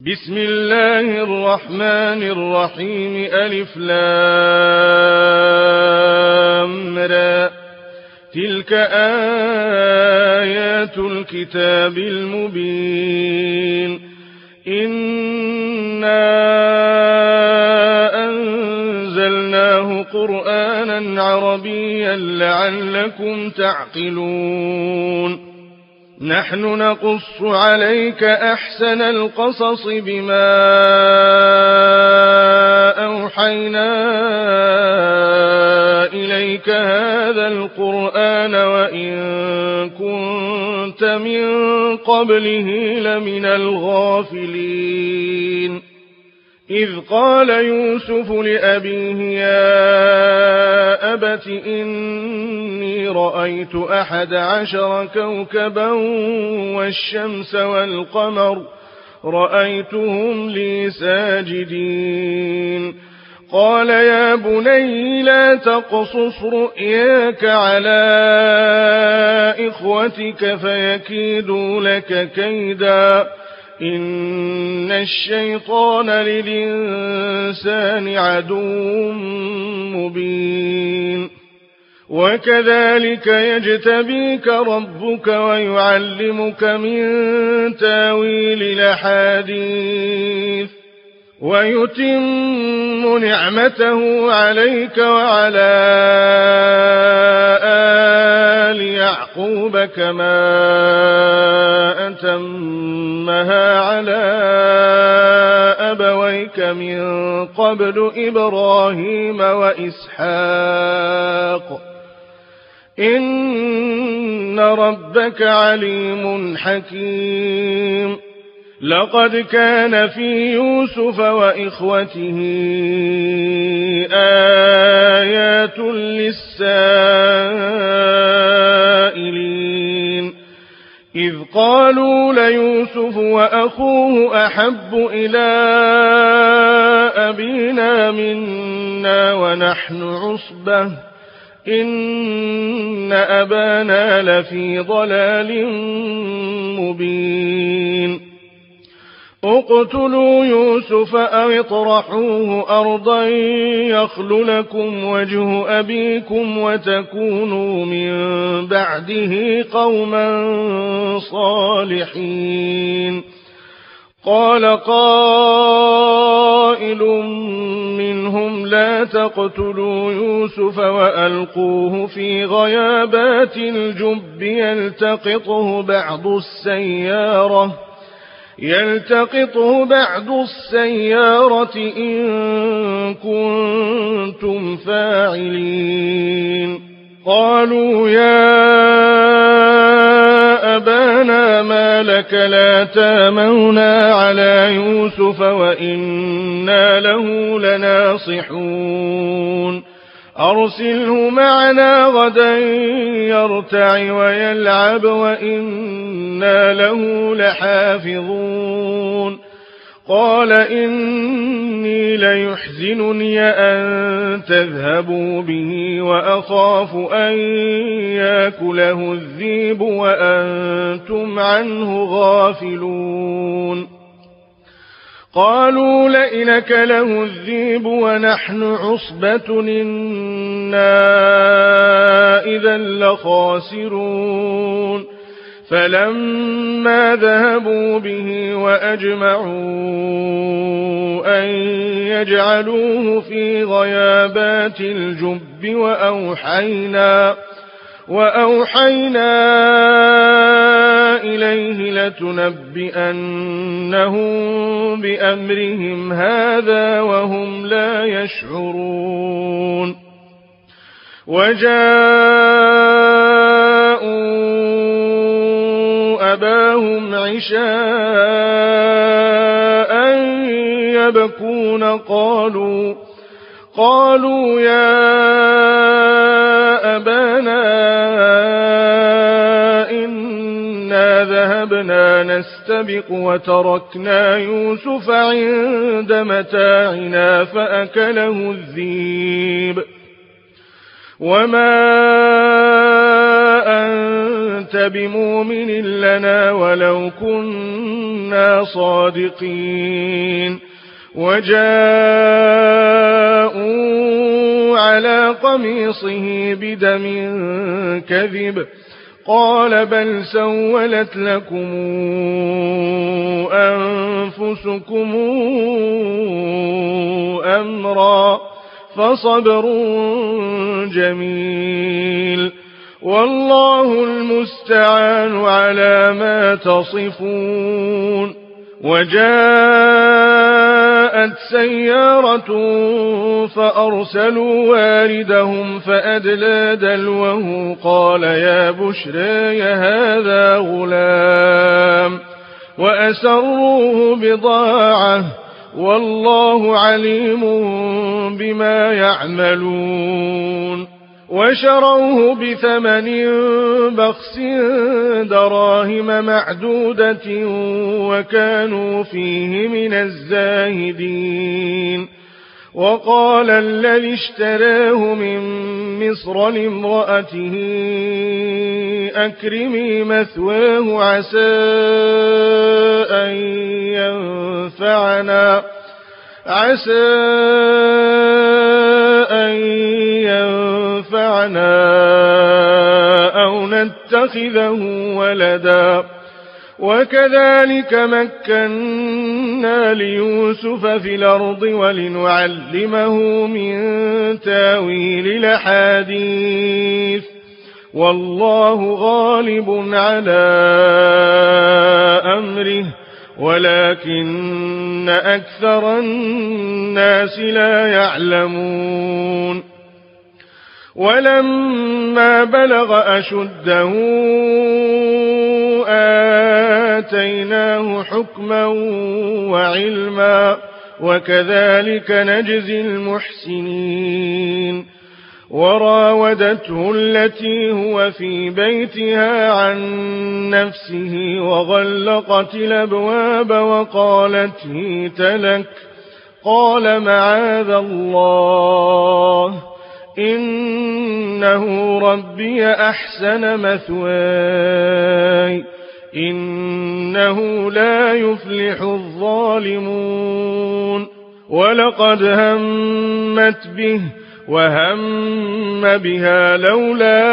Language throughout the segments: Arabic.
بسم الله الرحمن الرحيم ألف لام را تلك آيات الكتاب المبين إنا أنزلناه قرآنا عربيا لعلكم تعقلون نحن نقص عليك أحسن القصص بما أوحينا إليك هذا القرآن وإن كنت من قبله لمن الغافلين إذ قال يوسف لأبيه يا أبت إني رأيت 11 كوكبا والشمس والقمر رأيتهم لي ساجدين قال يا بني لا تقصص رؤياك على إخوتك فيكيدوا لك كيدا إن الشيطان للإنسان عدو مبين وكذلك يجتبيك ربك ويعلمك من تاويل الأحاديث ويتم نعمته عليك وعلى آل يعقوب كما أتمها على أبويك من قبل إبراهيم وإسحاق إن ربك عليم حكيم لقد كان في يوسف وإخوته آيات للسائلين إذ قالوا ليوسف وأخوه أحب إلى أبينا منا ونحن عصبة إن أبانا لفي ضلال مبين اقتلوا يوسف أو اطرحوه أرضا يخل لكم وجه أبيكم وتكونوا من بعده قوما صالحين قال قائل منهم لا تقتلوا يوسف وألقوه في غيابات الجب يلتقطه بعض السيارة إن كنتم فاعلين قالوا يا أبانا ما لك لا تامنا على يوسف وإنا له لناصحون أرسله معنا غدا يرتع ويلعب وإنا له لحافظون قال إني ليحزنني أن تذهبوا به وأخاف أن يأكله الذئب وأنتم عنه غافلون قالوا لئن أكله الذئب ونحن عصبة إنا إذا لخاسرون فلما ذهبوا به وأجمعوا أن يجعلوه في غيابات الجب وأوحينا إليه لتنبئنهم بأمرهم هذا وهم لا يشعرون وجاءوا أباهم عشاء يبكون قالوا يا أبانا إنا ذهبنا نستبق وتركنا يوسف عند متاعنا فأكله الذئب وما أنت بمؤمن لنا ولو كنا صادقين. وجاءوا على قميصه بدم كذب قال بل سولت لكم أنفسكم أمرا فصبر جميل والله المستعان على ما تصفون. وجاءت سيارة فأرسلوا واردهم فأدلى دلوه قال يا بشرى هذا غلام وأسروه بضاعة والله عليم بما يعملون. وشروه بثمن بخس دراهم معدودة وكانوا فيه من الزاهدين. وقال الذي اشتراه من مصر لامرأته أكرمي مثواه عسى أن ينفعنا أو نتخذه ولدا. وكذلك مكنا ليوسف في الأرض ولنعلمه من تاويل الأحاديث والله غالب على أمره ولكن أكثر الناس لا يعلمون. ولما بلغ أشده آتيناه حكما وعلما وكذلك نجزي المحسنين. وراودته التي هو في بيتها عن نفسه وغلقت الأبواب وقالت هيت لك قال معاذ الله إنه ربي أحسن مثواي إنه لا يفلح الظالمون. ولقد همت به وهم بها لولا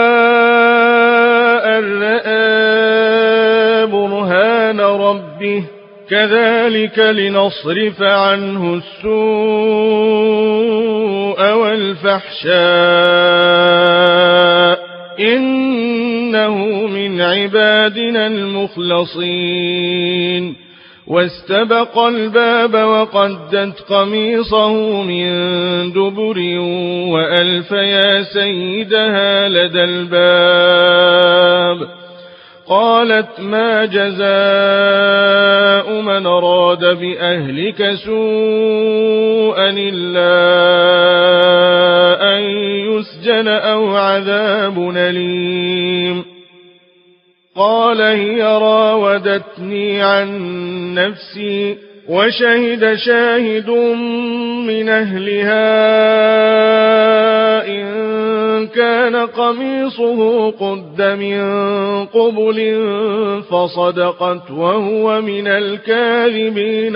أن رأى برهان ربه كذلك لنصرف عنه السوء والفحشاء إنه من عبادنا المخلصين. واستبق الباب وقدت قميصه من دبر وألف يا سيدها لدى الباب قالت ما جزاء من أراد بأهلك سوءا إلا أن يسجن أو عذاب أليم. قال هي راودتني عن نفسي وشهد شاهد من أهلها إن كان قميصه قد من قبل فصدقت وهو من الكاذبين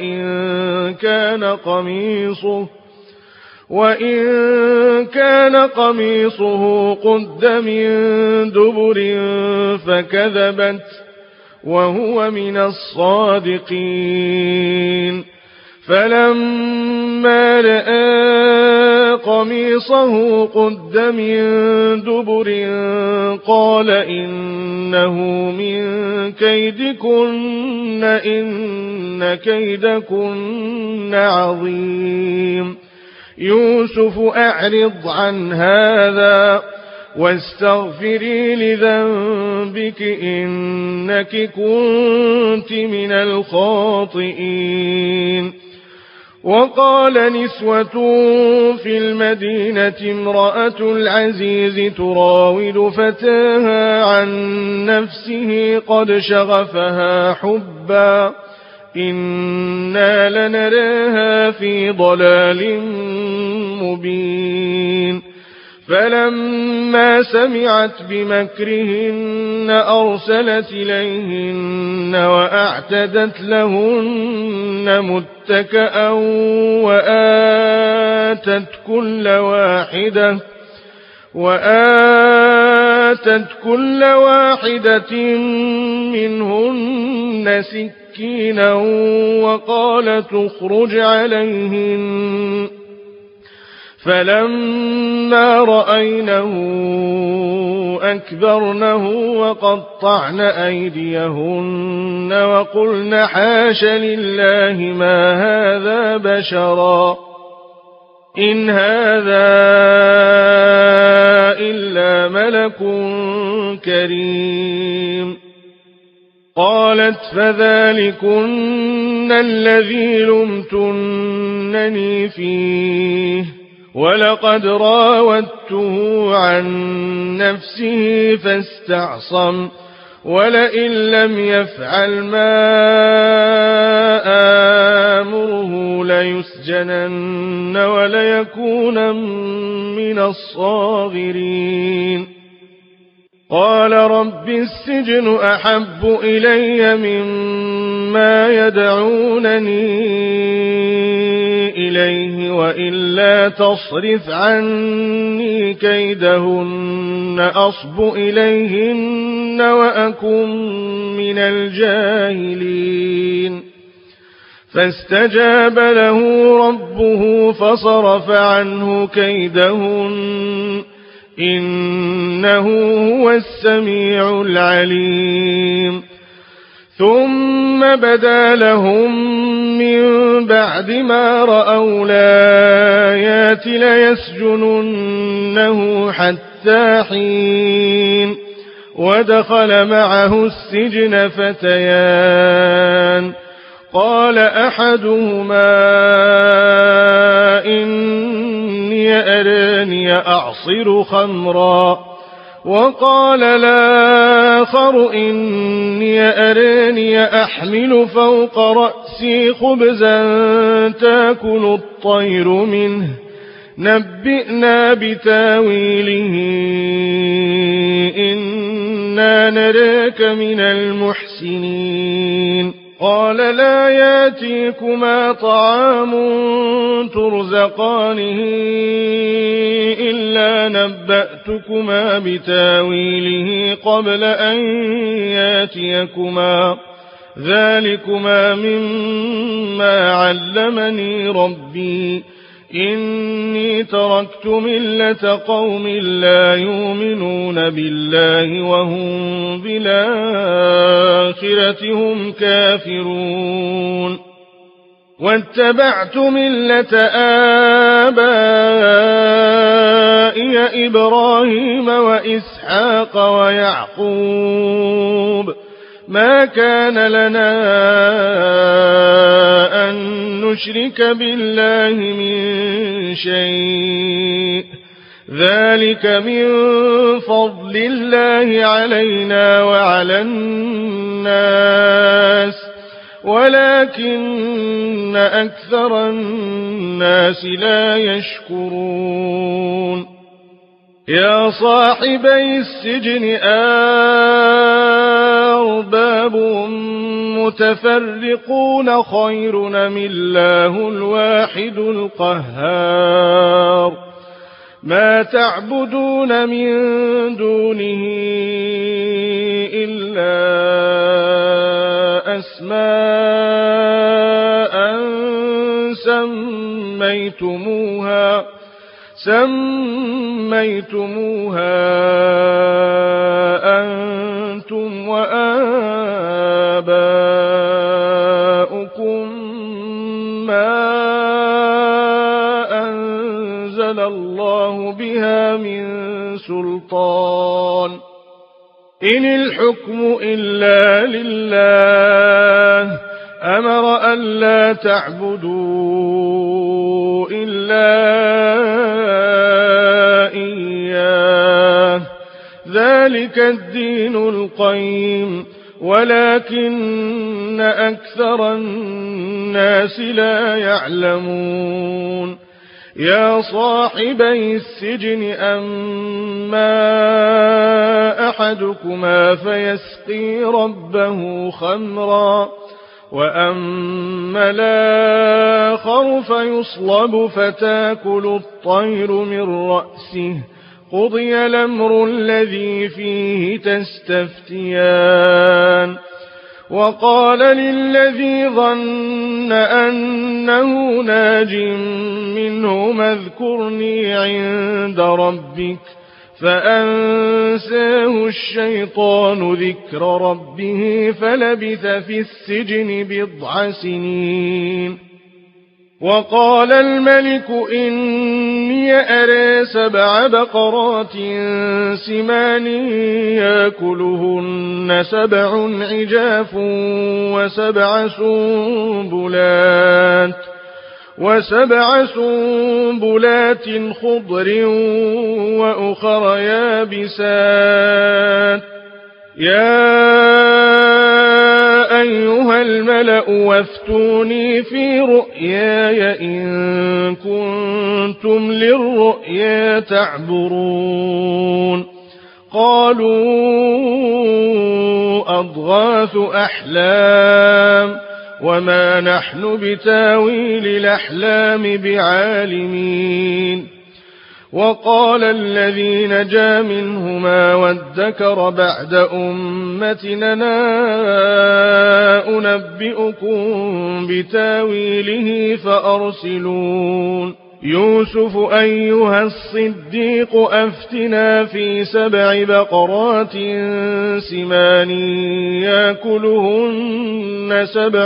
وإن كان قميصه قد من دبر فكذبت وهو من الصادقين. فلما رأى قميصه قد من دبر قال إنه من كيدكن إن كيدكن عظيم. يوسف أعرض عن هذا واستغفري لذنبك إنك كنت من الخاطئين. وقال نسوة في المدينة امرأة العزيز تراود فتاها عن نفسه قد شغفها حبا إنا لنراها في ضلال مبين. فلما سمعت بمكرهن أرسلت إليهن وأعتدت لهن متكأ وآتت كل واحدة منهن سكينا وقالت اخرج عليهن فلما رأينه أكبرنه وقطعن أيديهن وقلن حاش لله ما هذا بشرا إن هذا إلا ملك كريم. قالت فذلكن الذي لمتنني فيه ولقد راودته عن نفسه فاستعصم ولئن لم يفعل ما آمره ليسجنن وليكون من الصاغرين. قال رب السجن أحب إلي مما يدعونني إليه وإلا تصرف عني كيدهن أصب إليهن وأكن من الجاهلين. فاستجاب له ربه فصرف عنه كيدهن إنه هو السميع العليم. ثم بدا لهم من بعد ما رأوا الآيات ليسجننه حتى حين. ودخل معه السجن فتيان قال أحدهما إني أراني أعصر خمرا وقال الآخر إني أراني أحمل فوق رأسي خبزا تأكل الطير منه نبئنا بتاويله إنا نراك من المحسنين. قال لا ياتيكما طعام ترزقانه إلا نبأتكما بتاويله قبل أن ياتيكما ذلكما مما علمني ربي إني تركت ملة قوم لا يؤمنون بالله وهم بالآخرة هم كافرون. واتبعت ملة آبائي إبراهيم وإسحاق ويعقوب ما كان لنا أن نشرك بالله من شيء ذلك من فضل الله علينا وعلى الناس ولكن أكثر الناس لا يشكرون. يا صاحبي السجن أرباب متفرقون خير أم الله الواحد القهار. ما تعبدون من دونه إلا أسماء سميتموها أنتم وآباؤكم ما أنزل الله بها من سلطان إن الحكم إلا لله أمر ألا تعبدوا إلا إياه ذلك الدين القيم ولكن أكثر الناس لا يعلمون. يا صاحبي السجن أما أحدكما فيسقي ربه خمرا وأما الآخر فيصلب فتاكل الطير من رأسه قضي الأمر الذي فيه تستفتيان وقال للذي ظن أنه ناج منهما اذكرني عند ربك فأنساه الشيطان ذكر ربه فلبث في السجن بضع سنين وقال الملك إني أرى 7 بقرات سمان يأكلهن 7 عجاف و7 سنبلات خضر وأخر يابسات يا أيها الملأ وافتوني في رؤياي إن كنتم للرؤيا تعبرون قالوا أضغاث أحلام وما نحن بتاويل الأحلام بعالمين وقال الذي نجا منهما وادكر بعد أمتنا أنبئكم بتاويله فأرسلون يوسف أيها الصديق أفتنا في 7 بقرات سمان يأكلهن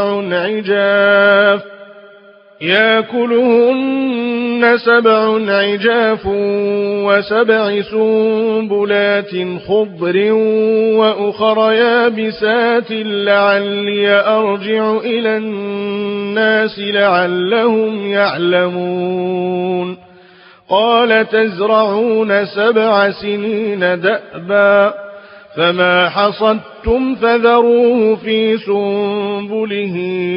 7 عجاف و7 سنبلات خضر وأخر يابسات لعلي أرجع إلى الناس لعلهم يعلمون قال تزرعون 7 سنين دأبا فما حصدتم فذروه في سنبله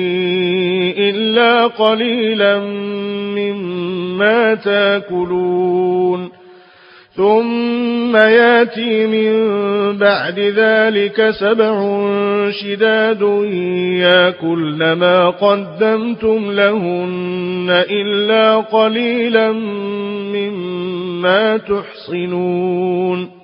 إلا قليلا مما تاكلون ثم ياتي من بعد ذلك 7 شداد يأكلن ما قدمتم لهن إلا قليلا مما تحصنون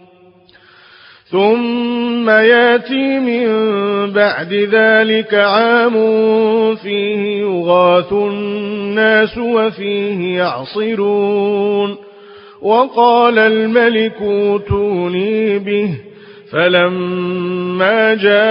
ثم ياتي من بعد ذلك عام فيه يغاث الناس وفيه يعصرون وقال الملك اوتوني به فلما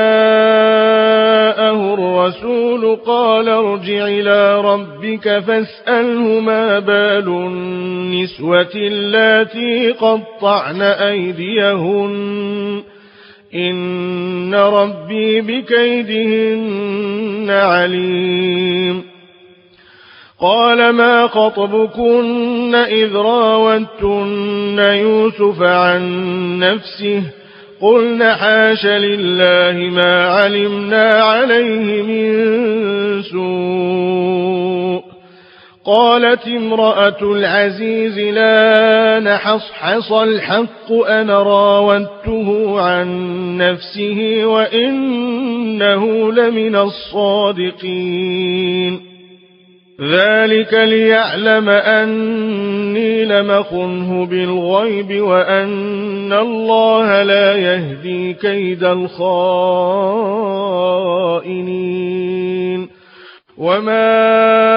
جاءه الرسول قال ارجع إلى ربك فاسأله ما بال النسوة اللاتي قطعن أيديهن إن ربي بكيدهن عليم قال ما خطبكن إذ راوتن يوسف عن نفسه قلنا حاش لله ما علمنا عليه من سوء قالت امرأة العزيز لا نحصحص الحق أنا راودته عن نفسه وإنه لمن الصادقين ذلك ليعلم أني لم أخنه بالغيب وأن الله لا يهدي كيد الخائنين وما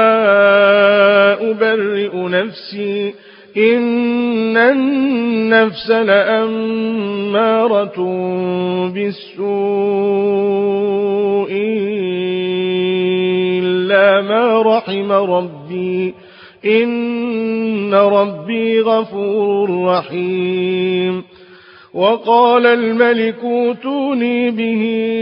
أبرئ نفسي إن النفس لأمارة بالسوء إلا ما رحم ربي إن ربي غفور رحيم وقال الملك اوتوني به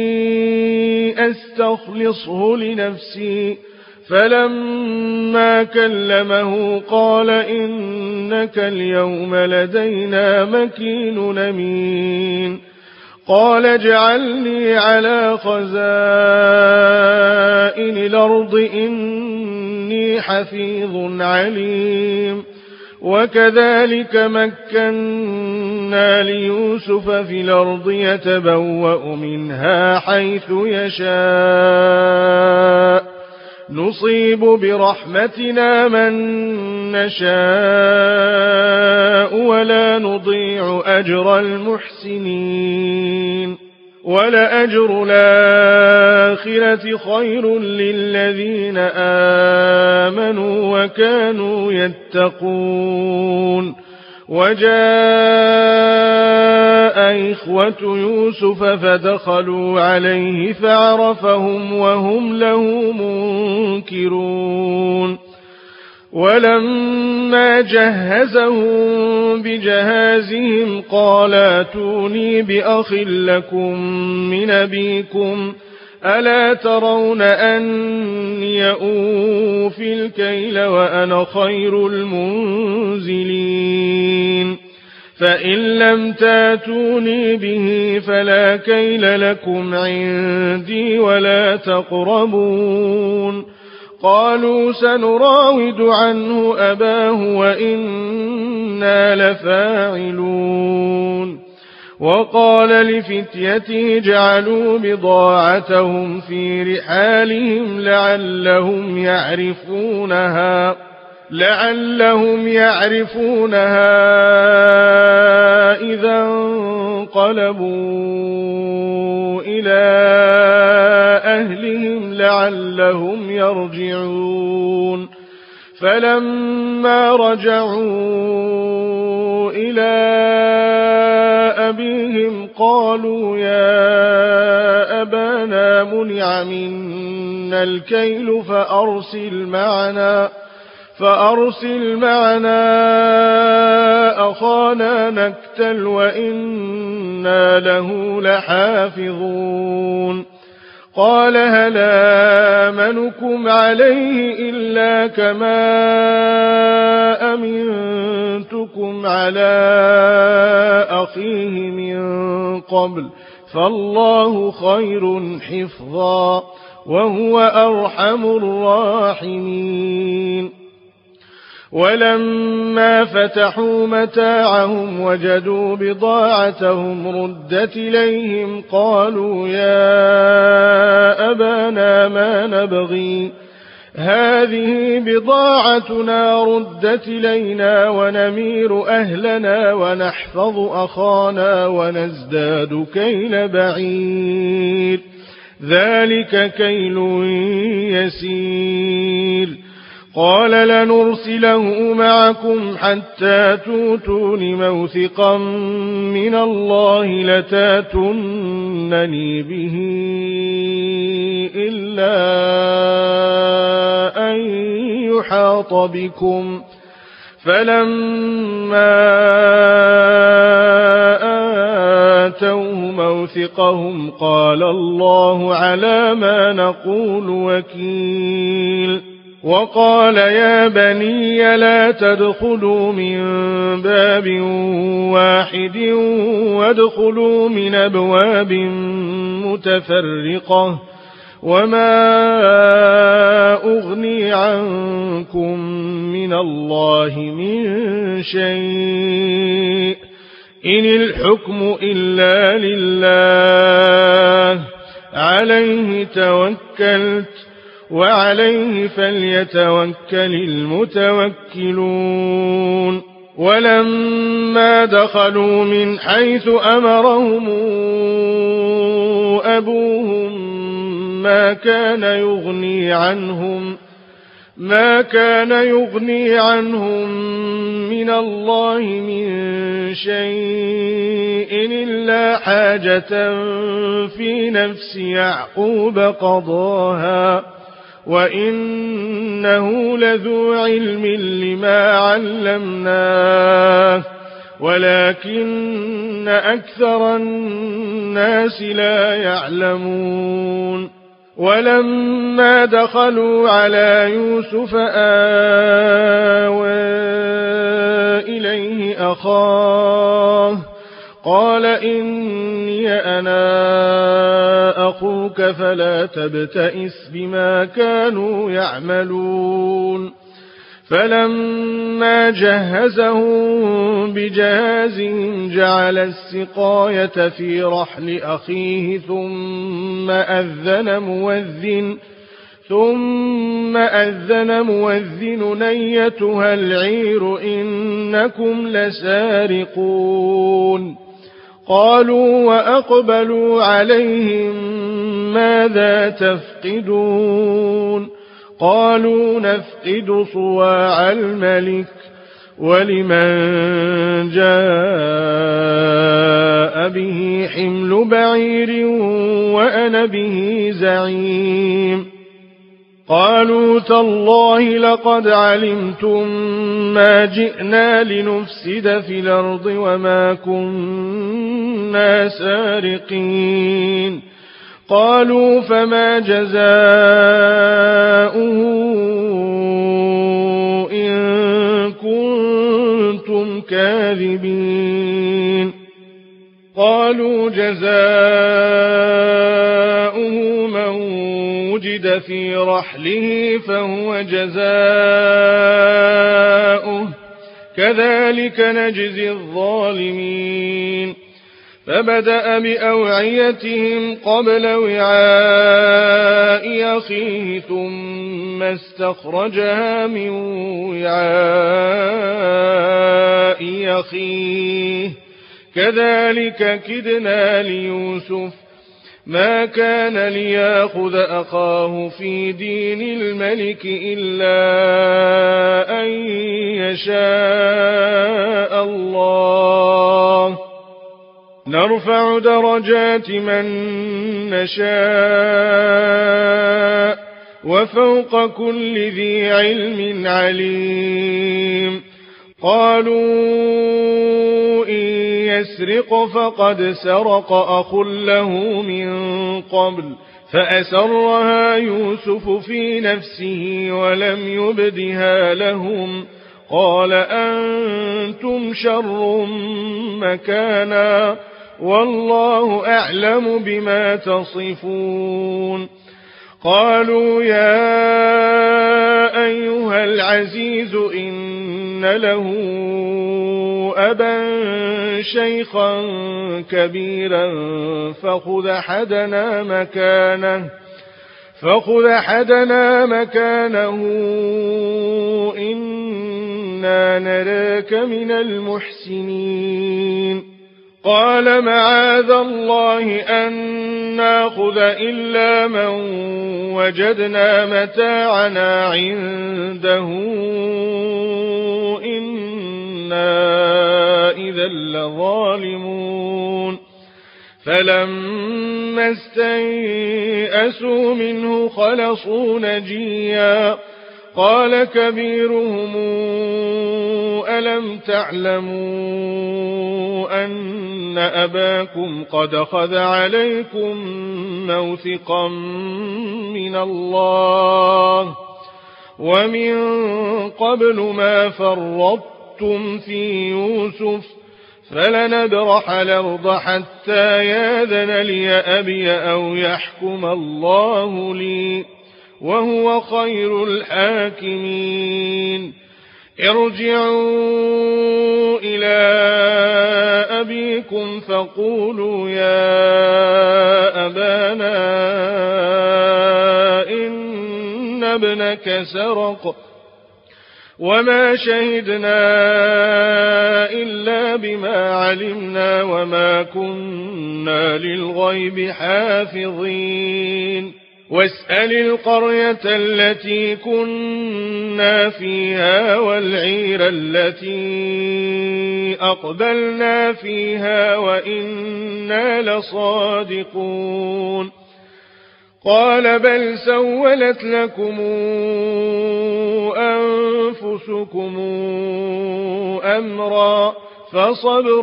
أستخلصه لنفسي فلما كلمه قال إنك اليوم لدينا مكين أمين قال اجعلني على خزائن الأرض إني ربي حفيظ عليم. وكذلك مكنا ليوسف في الأرض يتبوأ منها حيث يشاء نصيب برحمتنا من نشاء ولا نضيع أجر المحسنين. ولأجر الآخرة خير للذين آمنوا وكانوا يتقون. وجاء إخوة يوسف فدخلوا عليه فعرفهم وهم له منكرون. ولما جهزهم بجهازهم قال ائتوني بأخ لكم من أبيكم ألا ترون أني أوفي الكيل وأنا خير المنزلين. فإن لم تاتوني به فلا كيل لكم عندي ولا تقربون. قالوا سنراود عنه أباه وإنا لفاعلون. وقال لفتيته جعلوا بضاعتهم في رحالهم لعلهم يعرفونها إذا انقلبوا إلى أهلهم لعلهم يرجعون. فلما رجعوا إلى أبيهم قالوا يا أبانا منع منا الكيل فأرسل معنا أخانا نكتل وإنا له لحافظون. قال هل آمنكم عليه إلا كما أمنتكم على أخيه من قبل فالله خير حفظا وهو أرحم الراحمين. ولما فتحوا متاعهم وجدوا بضاعتهم ردت إليهم قالوا يا أبانا ما نبغي هذه بضاعتنا ردت إلينا ونمير أهلنا ونحفظ أخانا ونزداد كيل بعير ذلك كيل يسير. قال لنرسله معكم حتى توتون موثقا من الله لتاتونني به إلا أن يحاط بكم. فلما آتوه موثقهم قال الله على ما نقول وكيل. وقال يا بني لا تدخلوا من باب واحد وادخلوا من أبواب متفرقة وما أغني عنكم من الله من شيء إن الحكم إلا لله عليه توكلت وعليه فليتوكل المتوكلون. ولما دخلوا من حيث أمرهم أبوهم ما كان يغني عنهم من الله من شيء إلا حاجة في نفس يعقوب قضاها وإنه لذو علم لما علمناه ولكن أكثر الناس لا يعلمون. ولما دخلوا على يوسف آوى إليه أخاه قال إني أنا أخوك فلا تبتئس بما كانوا يعملون فلما جهزهم بجهازهم جعل السقاية في رحل أخيه ثم أذن مؤذن أيتها العير إنكم لسارقون قالوا وأقبلوا عليهم ماذا تفقدون قالوا نفقد صواع الملك ولمن جاء به حمل بعير وأنا به زعيم قالوا تالله لقد علمتم ما جئنا لنفسد في الأرض وما كنا سارقين قالوا فما جزاؤه إن كنتم كاذبين قالوا جزاؤه من وجد في رحله فهو جزاؤه كذلك نجزي الظالمين فبدأ بأوعيتهم قبل وعاء أخيه ثم استخرجها من وعاء أخيه كذلك كدنا ليوسف ما كان ليأخذ أخاه في دين الملك إلا أن يشاء الله نرفع درجات من نشاء وفوق كل ذي علم عليم قالوا إن يسرق فقد سرق أخ له من قبل فأسرها يوسف في نفسه ولم يبدها لهم قال أنتم شر مكانا والله أعلم بما تصفون قالوا يا أيها العزيز إن له أبا شيخا كبيرا فخذ أحدنا مكانه إنا نراك من المحسنين قال معاذ الله أن ناخذ إلا من وجدنا متاعنا عنده إنا إذا لظالمون فلما استيئسوا منه خلصوا نجيا قال كبيرهم ألم تعلموا أن أباكم قد أخذ عليكم موثقا من الله ومن قبل ما فرطتم في يوسف فلنبرح الأرض حتى يأذن لي أبي أو يحكم الله لي وهو خير الحاكمين ارجعوا إلى أبيكم فقولوا يا أبانا إن ابنك سرق وما شهدنا إلا بما علمنا وما كنا للغيب حافظين واسأل القرية التي كنا فيها والعير التي أقبلنا فيها وإنا لصادقون قال بل سولت لكم أنفسكم أمرا فصبر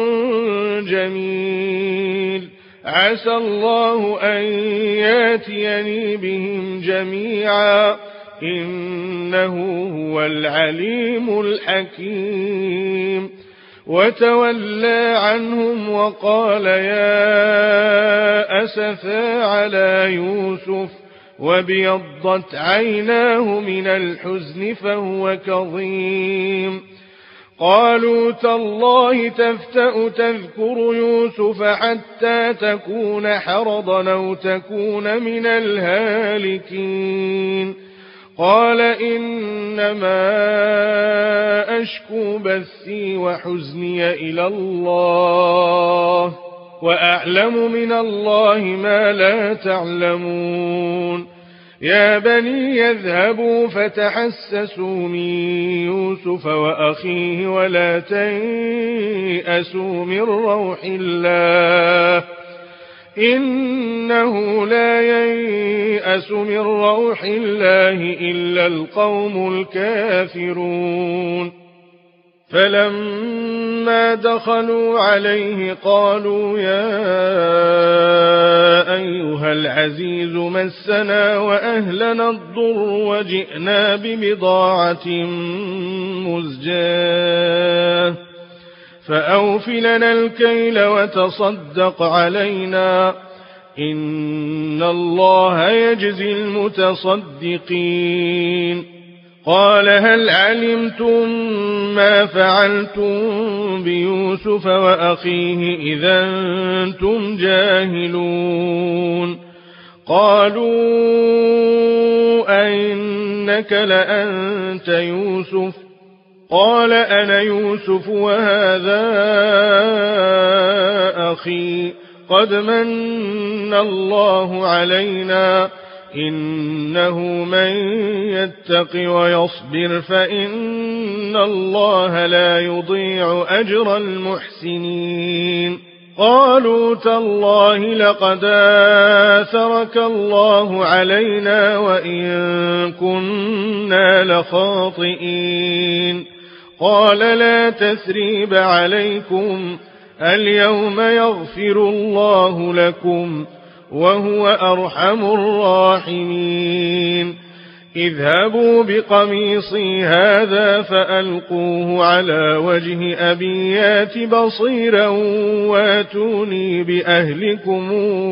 جميل عسى الله أن ياتيني بهم جميعا إنه هو العليم الحكيم وتولى عنهم وقال يا أسفا على يوسف وابيضت عيناه من الحزن فهو كظيم. قالوا تالله تفتأ تذكر يوسف حتى تكون حرضا أو تكون من الهالكين. قال إنما أشكو بثي وحزني إلى الله وأعلم من الله ما لا تعلمون. يا بني يذهبوا فتحسسوا من يوسف وأخيه ولا تيأسوا من روح الله إنه لا ييأس من روح الله إلا القوم الكافرون. فلما دخلوا عليه قالوا يا أيها العزيز مسنا وأهلنا الضر وجئنا ببضاعة مزجاة فأوف لنا الكيل وتصدق علينا إن الله يجزي المتصدقين. قال هل علمتم ما فعلتم بيوسف وأخيه إذا أنتم جاهلون. قالوا أئنك لأنت يوسف قال أنا يوسف وهذا أخي قد من الله علينا إنه من يتق ويصبر فإن الله لا يضيع أجر المحسنين. قالوا تالله لقد آثرك الله علينا وإن كنا لخاطئين. قال لا تثريب عليكم اليوم يغفر الله لكم وهو أرحم الراحمين. اذهبوا بقميصي هذا فألقوه على وجه أبي يات بصيرا واتوني بأهلكم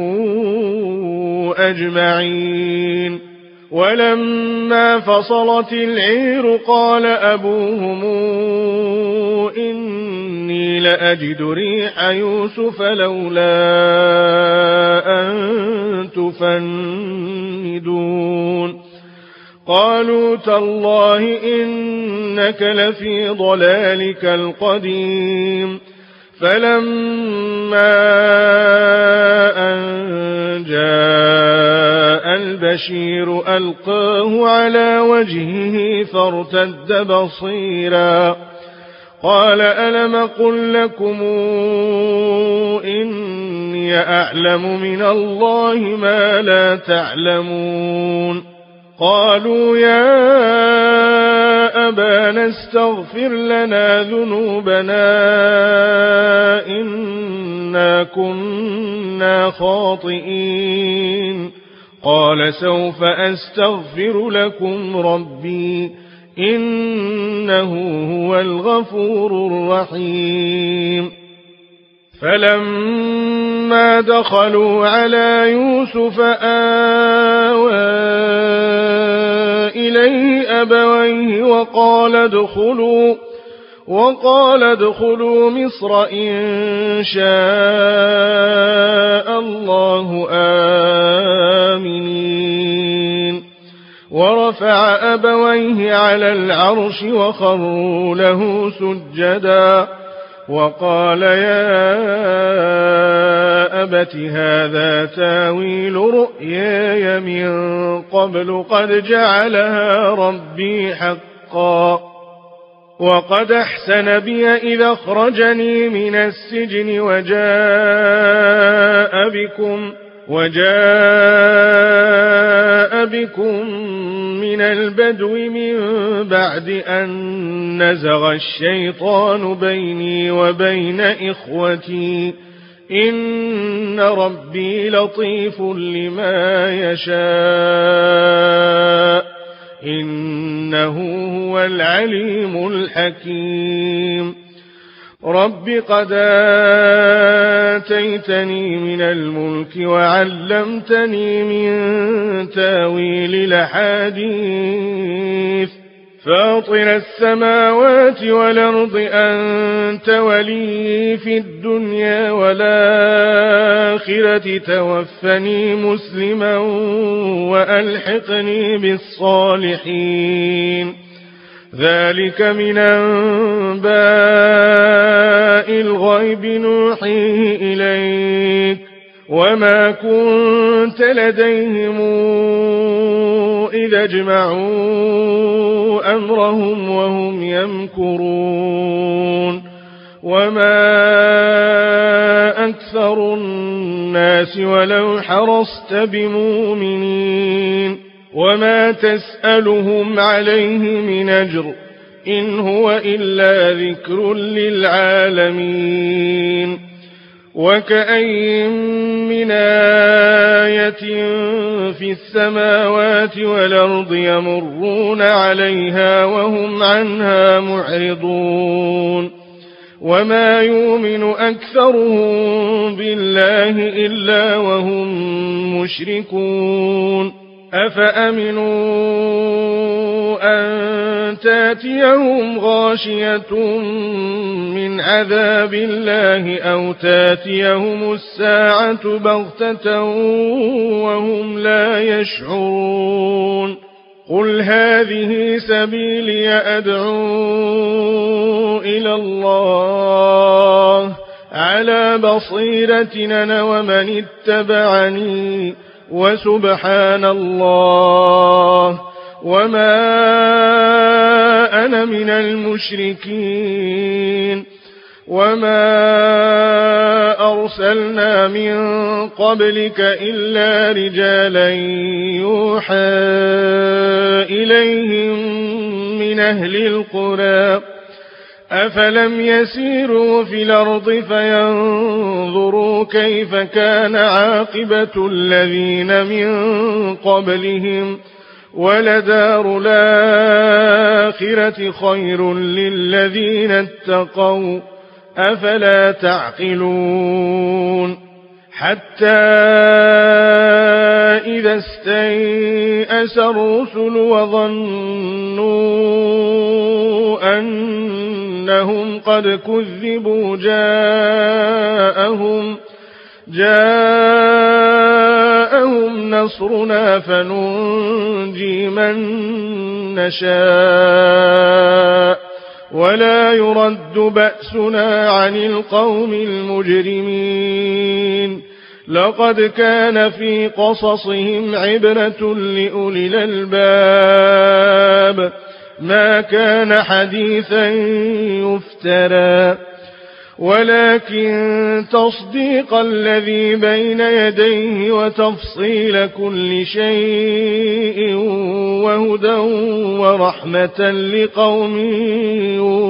أجمعين. ولما فصلت العير قال أبوهم إني لأجد ريح يوسف لولا أن تفندون. قالوا تالله إنك لفي ضلالك القديم. فلما أن جاء البشير ألقاه على وجهه فارتد بصيرا قال ألم قل لكم إني أعلم من الله ما لا تعلمون. قالوا يا أبانا استغفر لنا ذنوبنا إنا كنا خاطئين. قال سوف أستغفر لكم ربي إنه هو الغفور الرحيم. فلما دخلوا على يوسف آوى إليه أبويه وقال ادخلوا مصر إن شاء الله آمنين. ورفع أبويه على العرش وخروا له سجدا وقال يا أبت هذا تاويل رؤياي من قبل قد جعلها ربي حقا وقد أحسن بي إذا أخرجني من السجن وجاء بكم من البدو من بعد أن نزغ الشيطان بيني وبين إخوتي إن ربي لطيف لما يشاء إنه هو العليم الحكيم. رب قد آتيتني من الملك وعلمتني من تاويل الأحاديث فاطر السماوات والأرض أنت ولي في الدنيا والآخرة توفني مسلما وألحقني بالصالحين ذلك من أنباء الغيب نوحيه إليك وما كنت لديهم إذا اجمعوا أمرهم وهم يمكرون وما أكثر الناس ولو حرصت بمؤمنين وما تسألهم عليه من أجر إن هو إلا ذكر للعالمين وكأين من آية في السماوات والأرض يمرون عليها وهم عنها معرضون وما يؤمن أكثرهم بالله إلا وهم مشركون أفأمنوا أن تاتيهم غاشية من عذاب الله أو تاتيهم الساعة بغتة وهم لا يشعرون قل هذه سبيلي أدعو إلى الله على بصيرة أنا ومن اتبعني وسبحان الله وما أنا من المشركين وما أرسلنا من قبلك إلا رجالا يوحى إليهم من أهل القرى أفلم يسيروا في الأرض فينظروا كيف كان عاقبة الذين من قبلهم ولدار الآخرة خير للذين اتقوا أفلا تعقلون حتى إذا استيأس الرسل وظنوا أنهم قد كذبوا جاءهم نصرنا فننجي من نشاء ولا يرد بأسنا عن القوم المجرمين لقد كان في قصصهم عبرة لأولي الألباب ما كان حديثا يفترى ولكن تصديق الذي بين يديه وتفصيل كل شيء وهدى ورحمة لقوم